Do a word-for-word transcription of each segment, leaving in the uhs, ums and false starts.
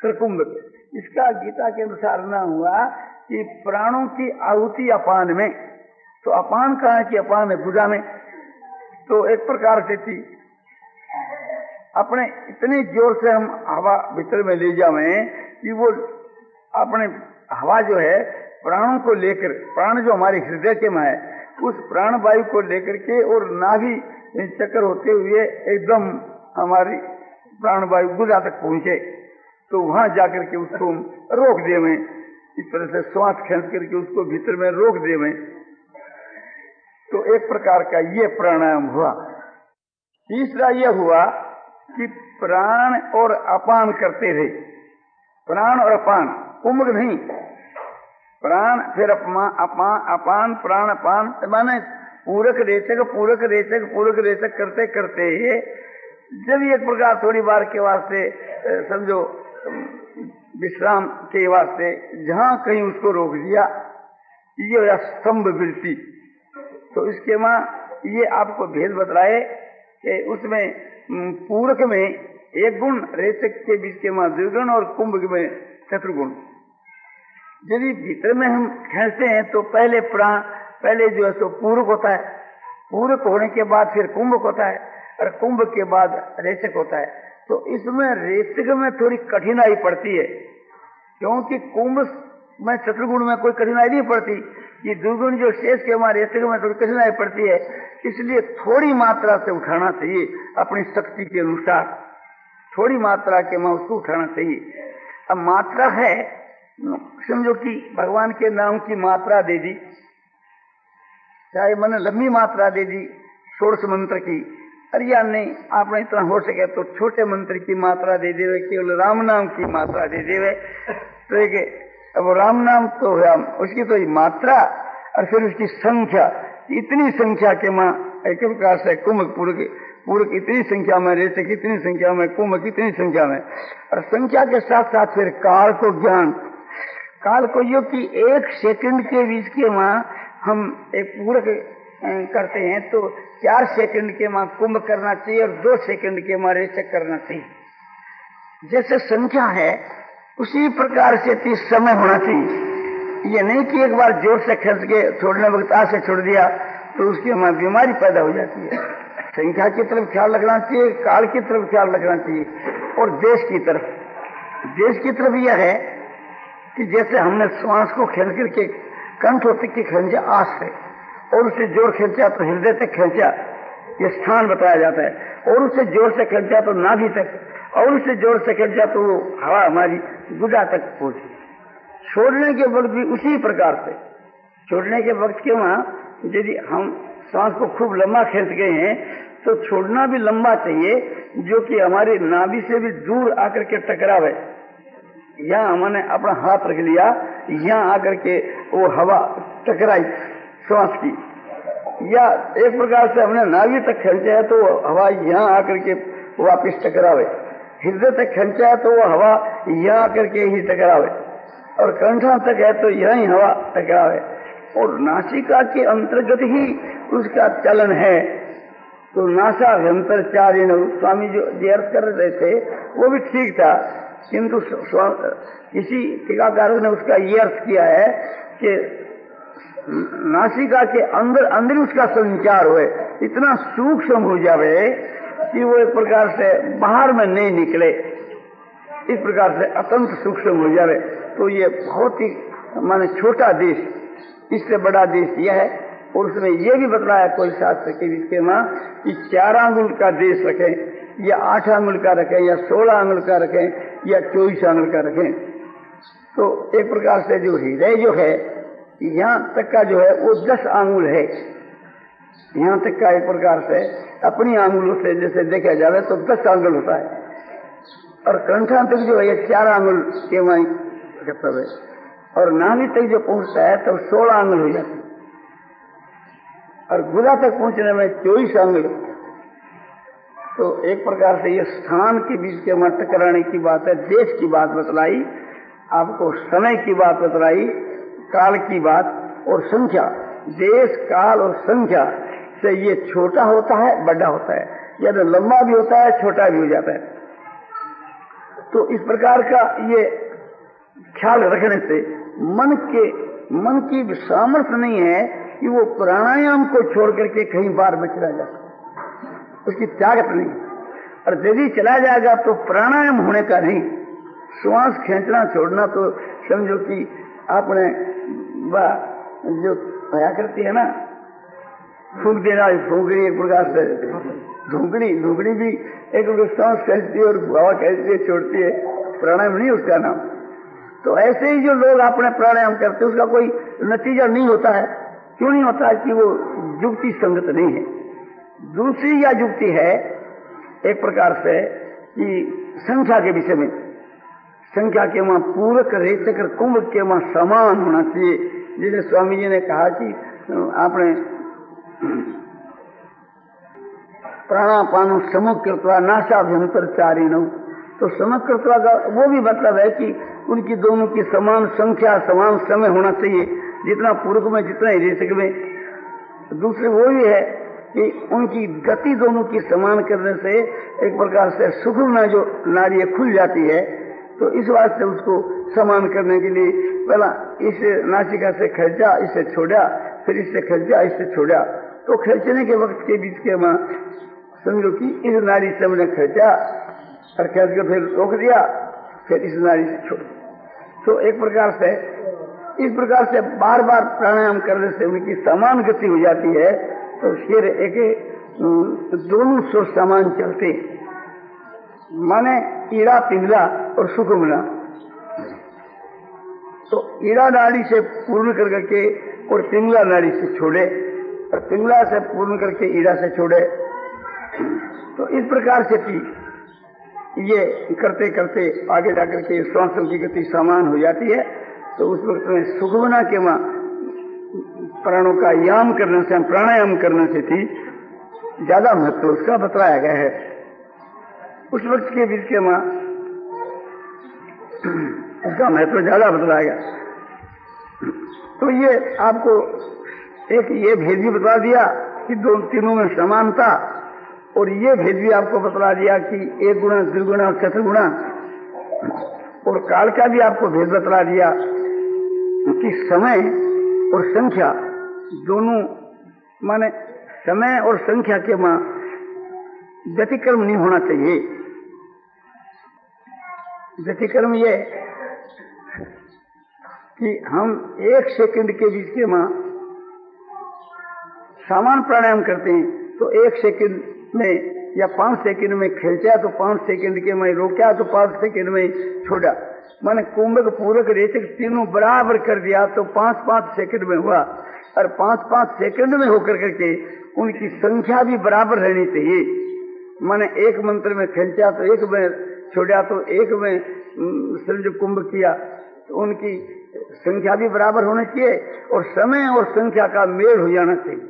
कुंभ के। इसका गीता के अनुसार न हुआ कि प्राणों की आहुति अपान में, तो अपान कहाँ है कि अपान है भुजा में, तो एक प्रकार से थी अपने इतने जोर से हम हवा भीतर में ले जावे कि वो अपने हवा जो है प्राणों को लेकर, प्राण जो हमारे हृदय के में है, उस प्राण वायु को लेकर के और नाभि चक्कर होते हुए एकदम हमारी प्राण वायु गुदा तक पहुंचे, तो वहां जाकर के उसको रोक देवे, इस तरह से श्वास खींच करके उसको भीतर में रोक देवे। तो एक प्रकार का ये प्राणायाम हुआ। तीसरा यह हुआ कि प्राण और अपान करते थे, प्राण और अपान, कुंभ नहीं, प्राण फिर अपमान अपान अपान प्राण अपान, माने पूरक रेचक पूरक रेचक पूरक रेचक करते करते ही जब एक प्रकार थोड़ी बार के वास्ते समझो विश्राम के वास्ते जहां कहीं उसको रोक दिया, ये हो स्तंभ वृत्ति। तो इसके मां ये आपको भेद बतलाए कि उसमें पूरक में एक गुण, रेचक के बीच के मां द्विगुण और कुंभ में चतुर्गुण। यदि भीतर में हम खींचते हैं तो पहले प्राण पहले जो है सो पूरक होता है, पूरक होने के बाद फिर कुंभक होता है और कुंभ के बाद रेचक होता है। तो इसमें रेचक में थोड़ी कठिनाई पड़ती है, क्योंकि कुंभ में चतुर्गुण में कोई कठिनाई नहीं पड़ती, ये दुर्गुण जो शेष के हमारे रेचक में थोड़ी कठिनाई पड़ती है। इसलिए थोड़ी मात्रा से उठाना चाहिए, अपनी शक्ति के अनुसार थोड़ी मात्रा के में उसको उठाना चाहिए। अब मात्रा है, समझो कि भगवान के नाम की मात्रा दे दी, चाहे मैंने लंबी मात्रा दे दी षोडश मंत्र की, अरे या नहीं आपने इतना हो सके तो छोटे मंत्र की मात्रा दे देवे, केवल राम नाम की मात्रा दे देवे। तो एक अब राम नाम तो है उसकी तो मात्रा और फिर उसकी संख्या, इतनी संख्या के मां एक प्रकार से कुंभ पूरक पूरक इतनी संख्या में, रेचक कितनी संख्या में, कुंभ कितनी संख्या में, और संख्या के साथ साथ फिर काल को ज्ञान, काल को यो कि एक सेकंड के बीच के मां हम एक पूरक करते हैं तो चार सेकंड के मां कुंभ करना चाहिए और दो सेकंड के मां रेचक करना चाहिए। जैसे संख्या है उसी प्रकार से तीस समय होना चाहिए। ये नहीं कि एक बार जोर से खींच के छोड़ने वक्त आ से छोड़ दिया तो उसकी मां बीमारी पैदा हो जाती है। संख्या की तरफ ख्याल रखना चाहिए, काल की तरफ ख्याल रखना चाहिए और देश की तरफ। देश की तरफ यह है कि जैसे हमने श्वास को खींच करके कंठ तक की खींचा आस से और उसे जोर खींचा तो हृदय तक खींचा, ये स्थान बताया जाता है, और उसे जोर से खींचा तो नाभि तक, और उसे जोर से खींचा तो वो हवा हमारी गुदा तक पहुंची। छोड़ने के वक्त भी उसी प्रकार से, छोड़ने के वक्त के वहां यदि हम सांस को खूब लंबा खींच गए हैं तो छोड़ना भी लंबा चाहिए, जो कि हमारी नाभि से भी दूर आकर के टकरावे। यहाँ हमने अपना हाथ रख लिया, यहाँ आकर के वो हवा टकराई श्वास की, या एक प्रकार से हमने नाभि तक खींचा है तो हवा यहाँ आकर के वापिस टकरावे, हृदय तक खींचा है तो वो हवा यहाँ आकर के ही टकरावे, और कंठा तक है तो यही हवा टकरावे, और नासिका के अंतर्गत ही उसका चलन है। तो नासाभ्यंतर चारिण, स्वामी जो अर्थ कर रहे थे वो भी ठीक था, किंतु किसी टीकाकारक ने उसका ये अर्थ किया है कि नासिका के अंदर अंदर उसका संचार हुए, इतना सूक्ष्म हो जावे कि वो एक प्रकार से बाहर में नहीं निकले, इस प्रकार से अत्यंत सूक्ष्म हो जावे। तो ये बहुत ही माने छोटा देश, इससे बड़ा देश यह है। और उसने ये भी बतलाया कोई शास्त्र के विषय में कि चार आंगुल का देश रखें या आठ आंगुल का रखें या सोलह आंगुल का रखें या चौबीस आंगुल का रखें। तो एक प्रकार से जो हृदय जो है यहाँ तक का जो है वो दस आंगुल है, यहाँ तक का एक प्रकार से अपनी आंगुलों से जैसे देखा जाए तो दस आंगुल होता है, और कंठा तक जो है ये चार आंगुल के वहीं मतलब है, और नाभि तक जो पहुंचता है तो सोलह आंगुल हो जाती है, और गुदा तक पहुंचने में चौबीस आंगुल। तो एक प्रकार से ये स्थान के बीच के मत कराने की बात है, देश की बात बतलाई, आपको समय की बात बतलाई, काल की बात और संख्या। देश काल और संख्या से ये छोटा होता है बड़ा होता है, या तो लंबा भी होता है छोटा भी हो जाता है। तो इस प्रकार का ये ख्याल रखने से मन के मन की सामर्थ्य नहीं है कि वो प्राणायाम को छोड़ करके कहीं बाहर में चला जाए, उसकी ताकत नहीं। और यदि चला जाएगा तो प्राणायाम होने का नहीं, श्वास खींचना छोड़ना तो समझो कि आपने जो भया करती है ना, फूंक देना, फूंकनी एक प्रकार से धूकनी, धूकनी भी एक सांस खींचती है और हवा खींचती है, छोड़ती है, प्राणायाम नहीं उसका नाम। तो ऐसे ही जो लोग अपने प्राणायाम करते उसका कोई नतीजा नहीं होता है। क्यों नहीं होता है? कि वो युक्ति संगत नहीं है। दूसरी या युक्ति है एक प्रकार से कि संख्या के विषय में, संख्या के वहां पूरक रेचक कुंभ के वहां समान होना चाहिए। जैसे स्वामी जी ने कहा कि आपने प्राणापान समुकृत्वा नाशाभ्यंतर चारिणो, तो समकृत्वा का वो भी मतलब है कि उनकी दोनों की समान संख्या समान समय होना चाहिए, जितना पूरक में जितना रेचक में। दूसरे वो ही है कि उनकी गति दोनों की समान करने से एक प्रकार से सुखमना जो नाड़ी खुल जाती है, तो इस वास्ते उसको समान करने के लिए पहला इस नासिका से खींचा, इससे छोड़ा, फिर इससे खींचा, इससे छोड़ा। तो खींचने के वक्त के बीच के वहां समझो कि इस नाड़ी से हमने खींचा और खींच के फिर रोक दिया, फिर इस नाड़ी से छोड़। तो एक प्रकार से इस प्रकार से बार बार प्राणायाम करने से उनकी समान गति हो जाती है। तो फिर एक दोनों स्वर समान चलते, माने ईड़ा पिंगला और सुकुमला। तो ईड़ा नाड़ी से पूर्ण कर करके और पिंगला नाड़ी से छोड़े, और पिंगला से पूर्ण करके ईड़ा से छोड़े। तो इस प्रकार से भी ये करते करते आगे जाकर के श्वासों की गति समान हो जाती है। तो उस वक्त में सुखमना के वहां प्राणों का याम करने से, प्राणायाम करने से थी ज्यादा महत्व उसका बतलाया गया है। उस वक्त के बीच के वहां उसका महत्व ज्यादा बतलाया गया। तो ये आपको एक ये भेद भी बता दिया कि दो तीनों में समानता, और ये भेद भी आपको बतला दिया कि एक गुणा, द्विगुणा और चतुर्गुणा, और काल का भी आपको भेद बतला दिया कि समय और संख्या दोनों, माने समय और संख्या के मां व्यतिक्रम नहीं होना चाहिए। व्यतिक्रम ये कि हम एक सेकंड के बीच के मां सामान्य प्राणायाम करते हैं, तो एक सेकंड में या पांच सेकंड में खींचा तो पांच सेकंड के में रोका तो पांच सेकंड में छोड़ा, माने कुंभक पूरक रेचक तीनों बराबर कर दिया तो पांच पांच सेकंड में हुआ। और पांच पांच सेकंड में होकर करके उनकी संख्या भी बराबर रहनी चाहिए। माने एक मंत्र में खींचा तो एक में छोड़ा, तो एक में समझो कुंभ किया, तो उनकी संख्या भी बराबर होनी चाहिए और समय और संख्या का मेल हो जाना चाहिए।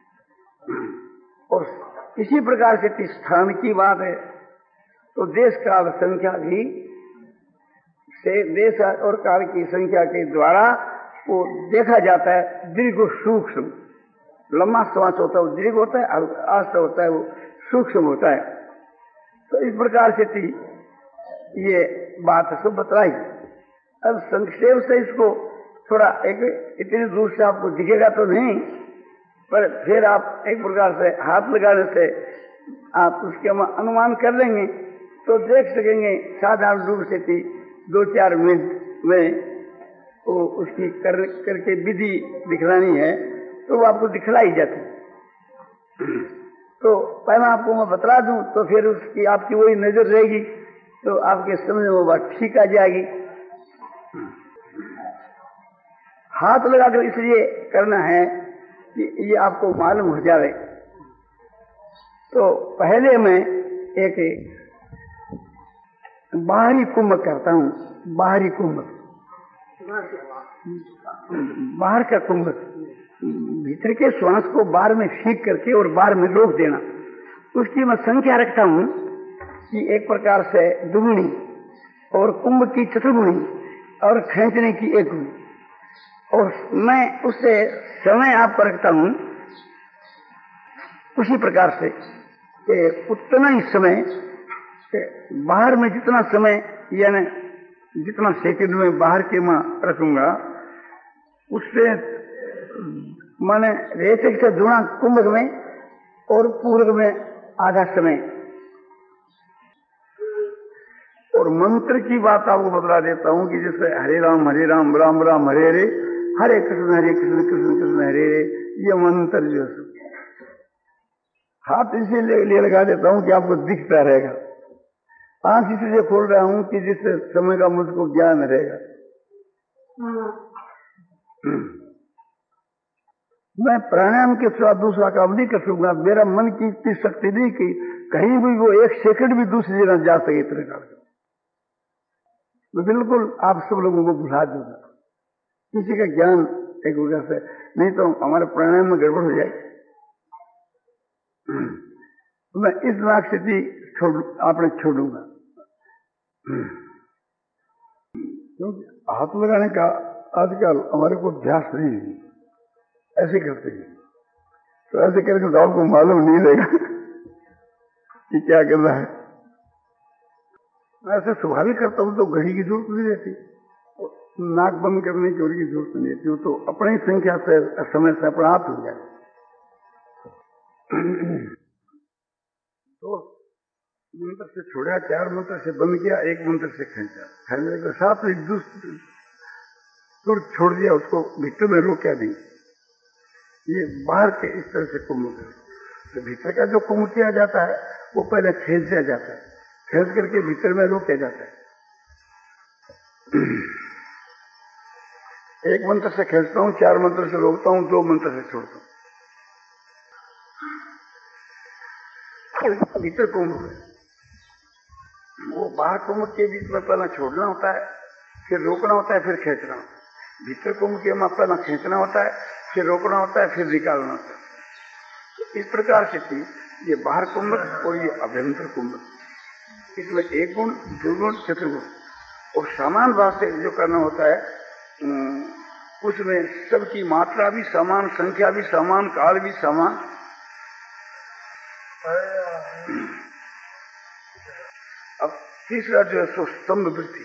और इसी प्रकार से स्थान की बात है तो देश काल संख्या भी से देश और काल की संख्या के द्वारा वो देखा जाता है। दीर्घ सूक्ष्म, लंबा श्वास होता है वो दीर्घ होता है, आस्था होता है वो सूक्ष्म होता है। तो इस प्रकार से थी ये बात सब बतलाई। अब संक्षेप से इसको थोड़ा एक इतनी दूर से आपको दिखेगा तो नहीं, पर फिर आप एक प्रकार से हाथ लगाने से आप उसके अनुमान कर लेंगे तो देख सकेंगे। साधारण रूप से थी दो चार मिनट में वो उसकी कर करके विधि दिखलानी है तो वो आपको दिखलाई जाती। तो पहला आपको मैं बतला दूं तो फिर उसकी आपकी वही नजर रहेगी तो आपके समझ में वो बात ठीक आ जाएगी। हाथ लगाकर इसलिए करना है कि ये आपको मालूम हो जाए। तो पहले मैं एक बाहरी कुंभ करता हूं, बाहरी कुंभ, बाहर का कुंभ, भीतर के श्वास को बाहर में फीक करके और बाहर में रोक देना। उसकी मैं संख्या रखता हूं कि एक प्रकार से दुगुनी और कुंभ की चतुर्गुणी और खींचने की एक गुणी, और मैं उससे समय आपको रखता हूं उसी प्रकार से कि उतना ही समय बाहर में जितना समय यानी जितना सेकंड में बाहर के मां रखूंगा उससे माने रेचक से गुणा कुंभक में और पूरक में आधा समय। और मंत्र की बात आपको बतला देता हूं कि जैसे हरे राम हरे राम राम राम हरे हरे, हरे कृष्ण हरे कृष्ण कृष्ण कृष्ण हरे हरे, ये मंत्र जो है हाथ इसीलिए लगा देता हूं कि आपको दिखता रहेगा। आंख इसलिए खोल रहा हूं कि जिससे समय का मुझको ज्ञान रहेगा। मैं प्राणायाम के साथ दूसरा काम नहीं कर सकूंगा। मेरा मन की इतनी शक्ति नहीं कि कहीं भी वो एक सेकंड भी दूसरी जगह जा सके इतने काल का। मैं बिल्कुल आप सब लोगों को बुझा दूंगा, किसी का ज्ञान एक वजह से, नहीं तो हमारे प्राणायाम में गड़बड़ हो जाएगी। मैं इस नाक स्थिति छोड़ आपने छोड़ूंगा, क्योंकि हाथ लगाने का आजकल हमारे को अभ्यास नहीं है। ऐसे करते हैं तो ऐसे करके तो आपको मालूम नहीं रहेगा कि क्या कर रहा है। मैं ऐसे स्वाभाविक करता हूं तो घड़ी की जरूरत नहीं रहती, नाक बंद करने की की जरूरत नहीं रहती, वो तो अपनी संख्या से समय से अपना आप हो जाए। तो मंत्र से छोड़ा, चार मंत्र से बंद किया, एक मंत्र से खींचा, खींचने के साथ एक दूसरे छोड़ दिया, उसको भीतर में रोका नहीं। ये बाहर के इस तरह से कुंभ है। तो भीतर का जो कुंभ किया जाता है वो पहले खींच दिया जाता है, खींच करके भीतर में रोका जाता है। एक मंत्र से खींचता हूं, चार मंत्र से रोकता हूं, दो मंत्र से छोड़ता हूं। भीतर कुंभ है, वो बाहर कुंभ के बीच में पहला छोड़ना होता है, फिर रोकना होता है, फिर खींचना होता है। भीतर कुंभ के में पहला खींचना होता है, फिर रोकना होता है, फिर निकालना होता है। तो इस प्रकार से थी ये बाहर कुंभक और ये अभ्यंतर कुंभक। इसमें एक गुण, दो गुण, चतुर्गुण और समान भाव से जो करना होता है, उसमें सबकी मात्रा भी समान, संख्या भी समान, काल भी समान। अब तीसरा जो है सो स्तंभ वृत्ति।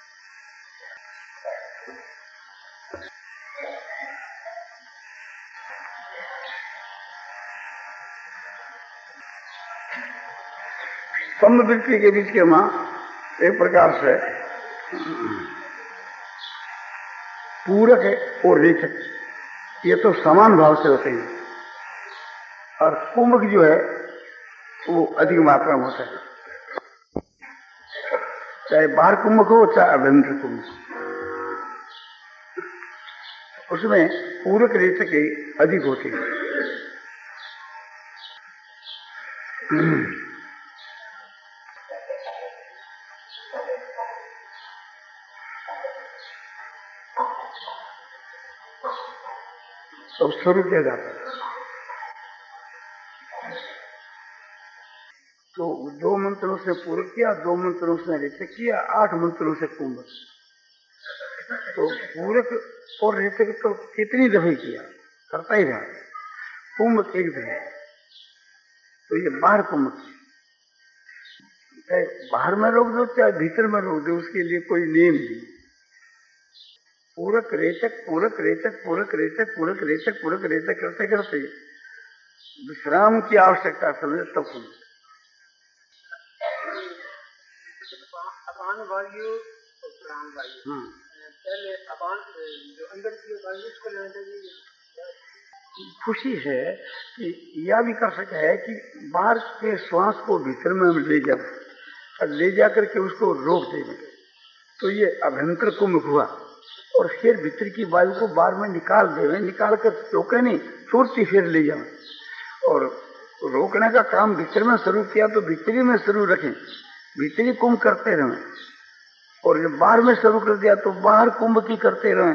स्तंभ वृत्ति के बीच के मां एक प्रकार से पूरक है और रेचक, ये तो समान भाव से होते हैं, और कुंभक जो है वो अधिक मात्रा में होता है, चाहे बाहर कुंभक हो चाहे अभ्यंतर कुंभक, उसमें पूरक रेचक अधिक होते हैं। तो शुरू किया जाता है तो दो मंत्रों से पूरक किया, दो मंत्रों से रेचक किया, आठ मंत्रों से कुंभक। तो पूरक और रेचक तो कितनी दफे किया, करता ही रहा। कुंभक एक दफे, तो ये बाहर कुंभक, चाहे बाहर में रोक दो चाहे भीतर में रोक दो, उसके लिए कोई नियम नहीं। पूरक रेचक पूरक रेचक पूरक रेचक पूरक रेचक पूरक रेचक करते करते विश्राम की आवश्यकता समझे तब तो अपान वायु और प्राण वायु, पहले अपान जो अंदर की वायु उसको लेना चाहिए। खुशी है कि यह भी कर सके है कि बाहर के श्वास को भीतर में हम ले जाए और ले जाकर के उसको रोक देंगे, तो ये अभ्यंतर कुंभ हुआ। और फिर भीतर की वायु को बाहर में निकाल देवे, निकाल कर रोके नहीं, तुरंत फिर ले जाए। और रोकने का काम भीतर में शुरू किया तो भीतरी में शुरू रखें, भीतरी कुंभ करते रहें, और जब बाहर में शुरू कर दिया तो बाहर कुंभ की करते रहें।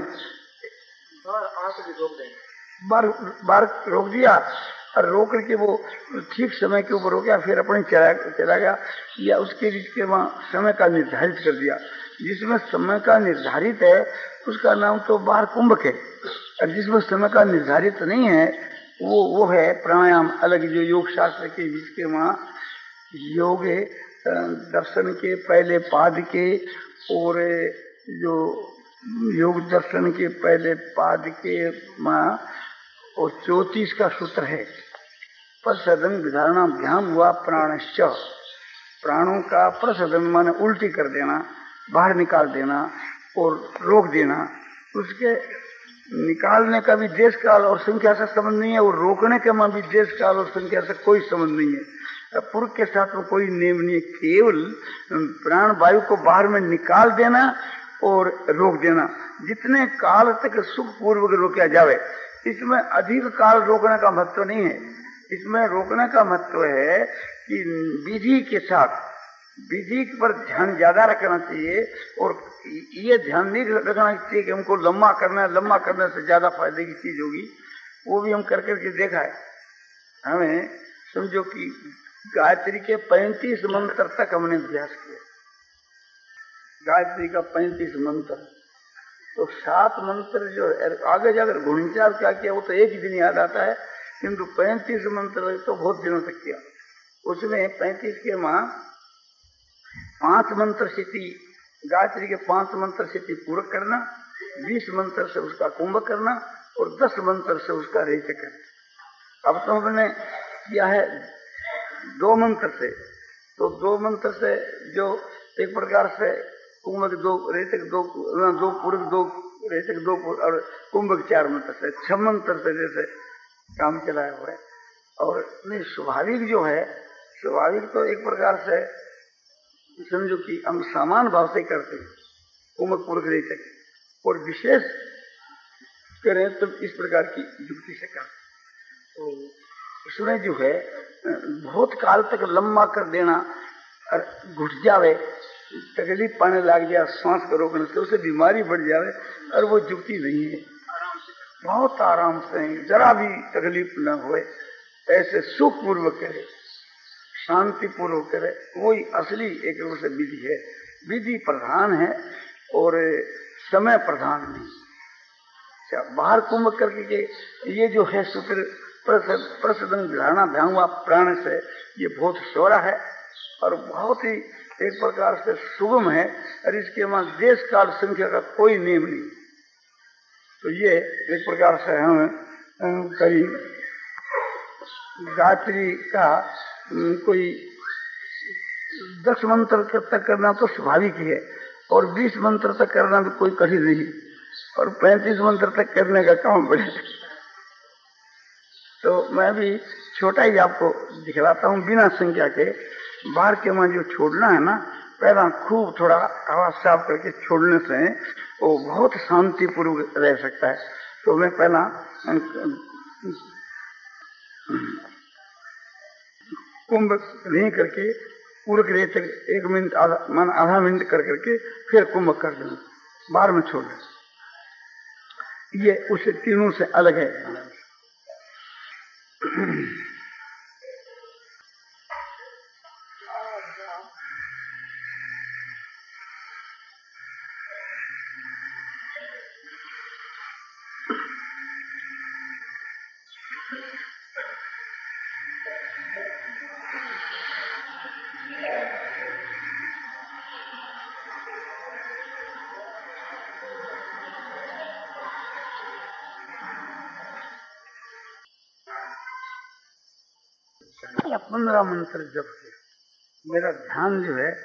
बाहर बाहर रोक दिया और रोक करके वो ठीक समय के ऊपर हो गया, फिर अपने चला चला गया, या उसके बीच के वहां समय का निर्धारित कर दिया। जिसमें समय का निर्धारित है उसका नाम तो बाहर कुंभक है, और जिसमें समय का निर्धारित नहीं है वो वो है प्राणायाम अलग, जो योग शास्त्र के बीच के वहां योग है दर्शन के पहले पाद के और जो योग दर्शन के पहले पाद के माँ और चौतीस का सूत्र है प्रसदन विधारणाभ्याम हुआ प्राणश्च। प्राणों का प्रसदन माने उल्टी कर देना, बाहर निकाल देना और रोक देना। उसके निकालने का भी देश काल और संख्या से संबंध नहीं है और रोकने के में भी देश काल और संख्या से कोई संबंध नहीं है। पुरुष के साथ में कोई नियम नहीं है, केवल प्राण वायु को बाहर में निकाल देना और रोक देना। जितने काल तक सुख पूर्वक रोका जावे, इसमें अधिक काल रोकने का महत्व नहीं है। इसमें रोकने का महत्व है कि विधि के साथ, विधि पर ध्यान ज्यादा रखना चाहिए और ये ध्यान नहीं रखना चाहिए कि हमको लंबा करना है, लंबा करने से ज्यादा फायदे की चीज होगी। वो भी हम कर करके देखा है। हमें समझो कि गायत्री के पैंतीस मंत्र तक हमने अभ्यास किया, गायत्री का पैंतीस मंत्र, तो सात मंत्र जो आगे जाकर गुणचार क्या किया वो तो एक ही दिन याद आता है, किंतु पैंतीस मंत्र तो बहुत दिनों तक किया। उसमें पैंतीस के माँ पांच मंत्र सिद्धि, गायत्री के पांच मंत्र सिद्धि पूरा करना, बीस मंत्र से उसका कुंभ करना और दस मंत्र से उसका रेचक करना। अब तो हमने किया है दो मंत्र से, तो दो मंत्र से जो एक प्रकार से कुंभ दो, रेचक दो, दो पूर्व दो, रेचक दो और कुंभ चार मंत्र से, छह मंत्र से जैसे काम चलाया हुआ है। और नहीं स्वाभाविक जो है, स्वाभाविक तो एक प्रकार से समझो कि हम समान भाव से करते हैं कुंभ पूर्व रेचक, और विशेष करें तो इस प्रकार की युक्ति से करते। तो इसमें जो है बहुत काल तक लंबा कर देना और घुट जावे, तकलीफ पाने लग जाए सांस को रोकने से, उसे बीमारी बढ़ जावे, और वो युक्ति नहीं है। बहुत आराम से जरा भी तकलीफ न होए ऐसे सुख पूर्वक करे, शांति पूर्वक करे, वही असली एक रूप से विधि है। विधि प्रधान है और समय प्रधान नहीं। अच्छा, बाहर कुंभ करके ये जो है सूत्र प्रसदन धारणा ध्यान हुआ प्राण से, ये बहुत सोरा है और बहुत ही एक प्रकार से सुगम है, और इसके वहां देश काल संख्या का कोई नियम नहीं। तो ये एक प्रकार से हम करीब गायत्री का कोई दस मंत्र तक करना तो स्वाभाविक ही है, और बीस मंत्र तक करना भी कोई कठिन नहीं, और पैंतीस मंत्र तक करने का काम बड़े। तो मैं भी छोटा ही आपको दिखलाता हूँ बिना संख्या के। बाहर के वहां जो छोड़ना है ना, पहला खूब थोड़ा हवा साफ करके छोड़ने से वो बहुत शांतिपूर्वक रह सकता है। तो मैं पहला कुंभ नहीं करके पूरे रेत तक एक मिनट आधा मान आधा मिनट कर करके फिर कुंभ कर देना, बाहर में छोड़ देना। ये उसे तीनों से अलग है। पंद्रह मंत्र जप के मेरा ध्यान जो है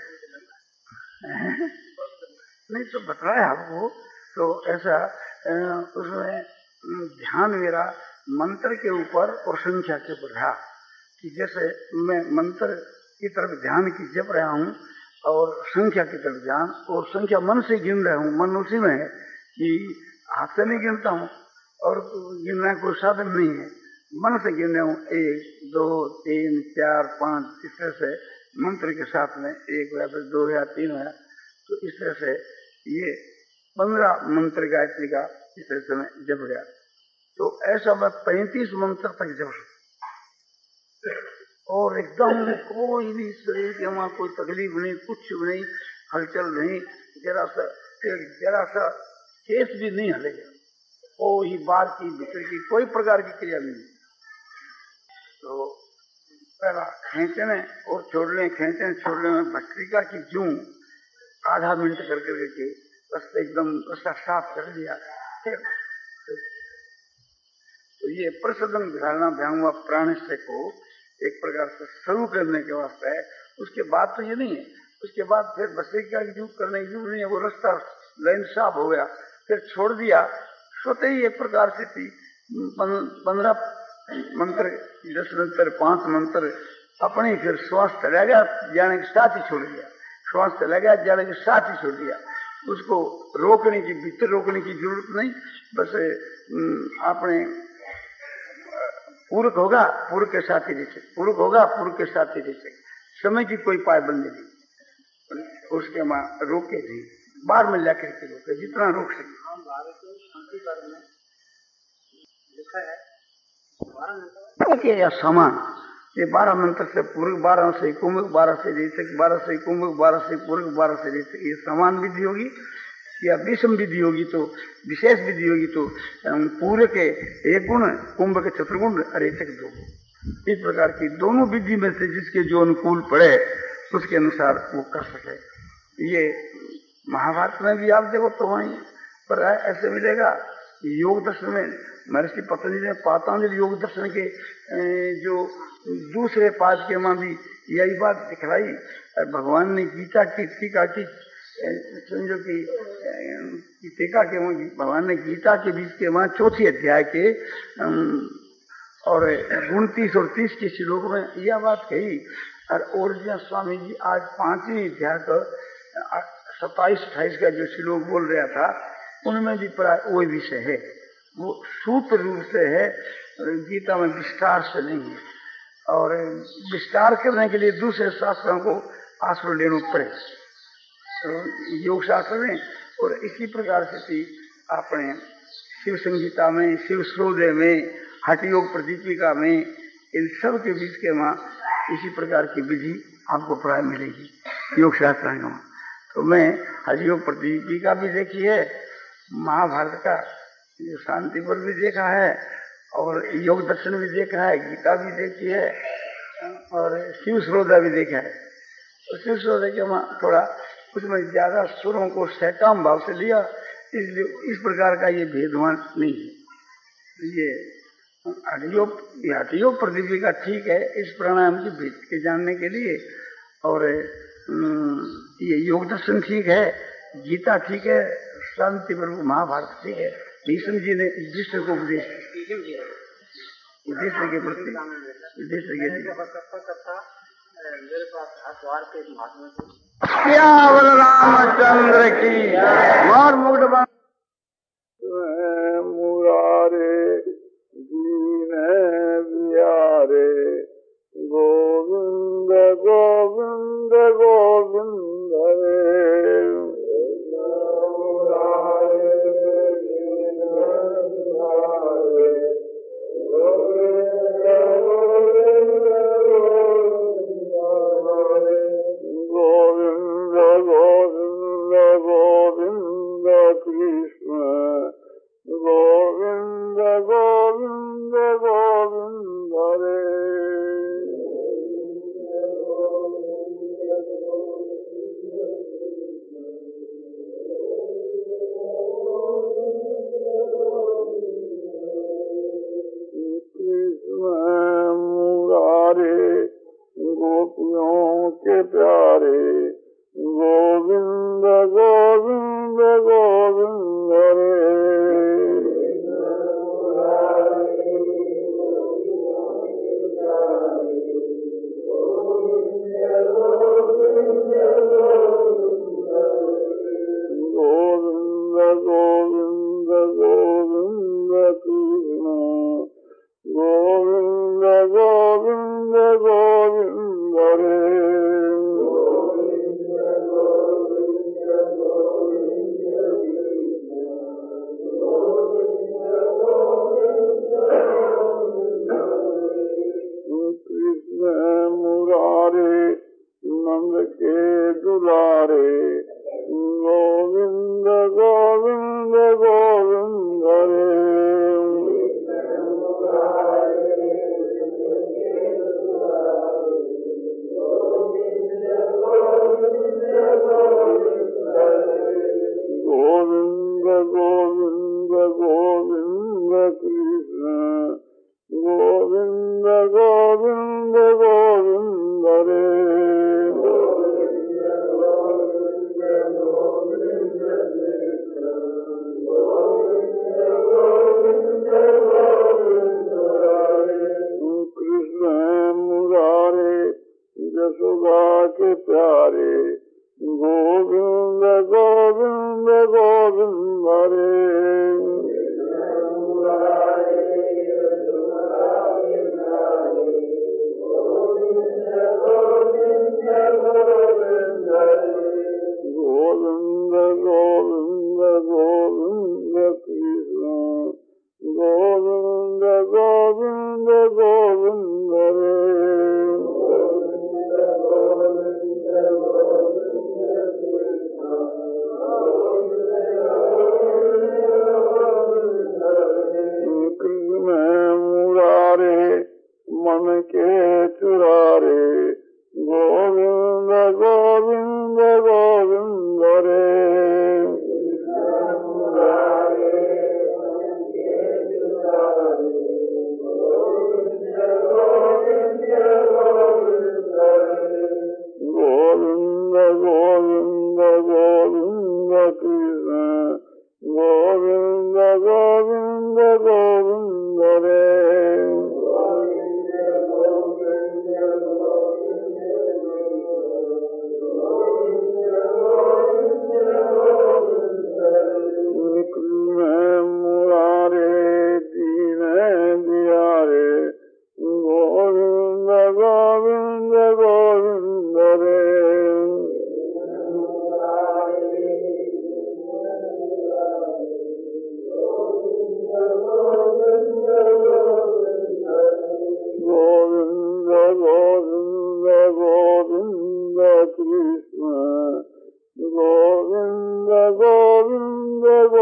नहीं तो बताया आपको, तो ऐसा उसमें ध्यान मेरा मंत्र के ऊपर और संख्या के ऊपर रहा कि जैसे मैं मंत्र की तरफ ध्यान की जप रहा हूँ और संख्या की तरफ ध्यान, और संख्या मन से गिन रहा हूँ। मन उसी में है कि हाथ से नहीं गिनता हूँ और गिनना कोई साधन नहीं है, मन से गिन रहा हूँ। एक दो तीन चार पाँच, इस तरह से मंत्र के साथ में एक या फिर दो या तीन है। तो इस तरह से ये पंद्रह मंत्र गायत्री का इस तरह से मैं जप गया। तो ऐसा मैं पैंतीस मंत्र तक जप सकता, और एकदम कोई भी शरीर के वहां कोई तकलीफ नहीं, कुछ नहीं, हलचल नहीं, जरा सा जरा सा केस भी नहीं हलेगा, कोई बाहर की भीतर की कोई प्रकार की क्रिया नहीं। तो पहला खींचने और छोड़ने, खींचने छोड़ने में भस्त्रिका की जूं आधा मिनट कर करके बस एकदम उसका साफ कर दिया। फिर तो ये प्रसदम धारणा भ्यांगवा प्राणिष्य को एक प्रकार से शुरू करने के वास्ते है। उसके बाद तो ये नहीं है, उसके बाद फिर भस्त्रिका की जूं करने की जूं नहीं है, वो रास्ता लाइन साफ हो गया, फिर छोड़ दिया। सोते ही एक प्रकार से थी पंद्रह मंत्र, दस मंत्र, पांच मंत्र अपने फिर श्वास चला गया, जाने के साथ ही छोड़ दिया। श्वास चला गया, जाने के साथ ही छोड़ दिया। उसको रोकने की, भीतर रोकने की जरूरत नहीं। बस अपने पूरक होगा, पूरक के साथ ही जैसे पूरक होगा, पूरक के साथ ही जैसे समय की कोई पाबंदी नहीं। उसके मां रोके भी बाहर में जाकर के रोके जितना रोक सके। ये समान ये बारह मंत्र से पूर्व, बारह से कुंभ, बारह से जैसे, बारह से कुंभ, बारह से पूर्व, बारह से जैसे, ये समान विधि होगी या विषम विधि होगी तो विशेष विधि होगी तो पूरे के एक गुण, कुंभ के चतुर्गुण और एक दो गुण। इस प्रकार की दोनों विधि में से जिसके जो अनुकूल पड़े उसके अनुसार वो कर सके। ये महाभारत में भी आप देखो तो वहीं पर ऐसे मिलेगा। योग दर्शन में महर्षि पतंजलि ने पातंजलि योग दर्शन के जो दूसरे पाद के मां भी यही बात दिखलाई। भगवान ने गीता की टीका की, समझो की टीका के भगवान ने गीता के बीच के वहां चौथी अध्याय के और उनतीस और तीस के श्लोक में यह बात कही। और ओरजिया स्वामी जी आज पांचवी अध्याय का सत्ताईस अट्ठाईस का जो श्लोक बोल रहा था उनमें भी प्राय वही विषय है। वो सूत्र रूप से है, गीता में विस्तार से नहीं है। और विस्तार करने के लिए दूसरे शास्त्रों को आश्रय लेना पड़े, तो योग शास्त्र में। और इसी प्रकार से थी अपने शिव संगीता में, शिव श्रोदय में, हठ योग प्रदीपिका में, इन सब के बीच के वहां इसी प्रकार की विधि आपको प्राय मिलेगी योग शास्त्र में। तो मैं हठ योग प्रदीपिका भी देखी है, महाभारत का जो शांति पर भी देखा है, और योग दर्शन भी देखा है, गीता भी देखी है, और शिव श्रोदा भी देखा है। तो शिव श्रोदा के वहां थोड़ा उसमें ज्यादा सुरों को सहकाम भाव से लिया, इसलिए इस प्रकार का ये भेदभाव नहीं है। ये हठयोग हठयोग प्रदीपिका ठीक है इस प्राणायाम की भेद के जानने के लिए, और ये योग दर्शन ठीक है, गीता ठीक है, शांति पर महाभारत ठीक है। भीष्म जी ने युधिष्ठिर को उपदेश युधिष्ठिर के प्रति युधिष्ठिर के सियावर रामचंद्र की मार मुकुट मुरारे दीन बिहारे गोविंद गोविंद गोविंद रे गोपियों के प्यारे गोविंद गोविंद गोविंद गोविंद गोविंद गोविंद कृष्ण गोविंद गोविंद गोविंद रे कृष्ण मुरारे नंद के दुलारे गोविंद गोविंद गोविंद रे गोविंद गोविंद कृष्ण गोविंद गोविंद गोविंद रे कृष्ण मुरारे यशोदा के प्यारे गोविंद गोविंद गोविंद रे गोविंद गोविंद गोविंद कृष्ण गोविंद गोविंद गोविंद रे कृष्ण मुरारे मन के चुरारे गोविंद गोविंद गोविंद रे गोविंद गोविंद गोविंद कृष्ण गोविंद गोविंद गोविंद रे कृष्ण मुरारे दीन दियारे गोविंद गोविंद गोविंद रे गोविंद गोविंद गोविंद कृष्ण गोविंद गोविंद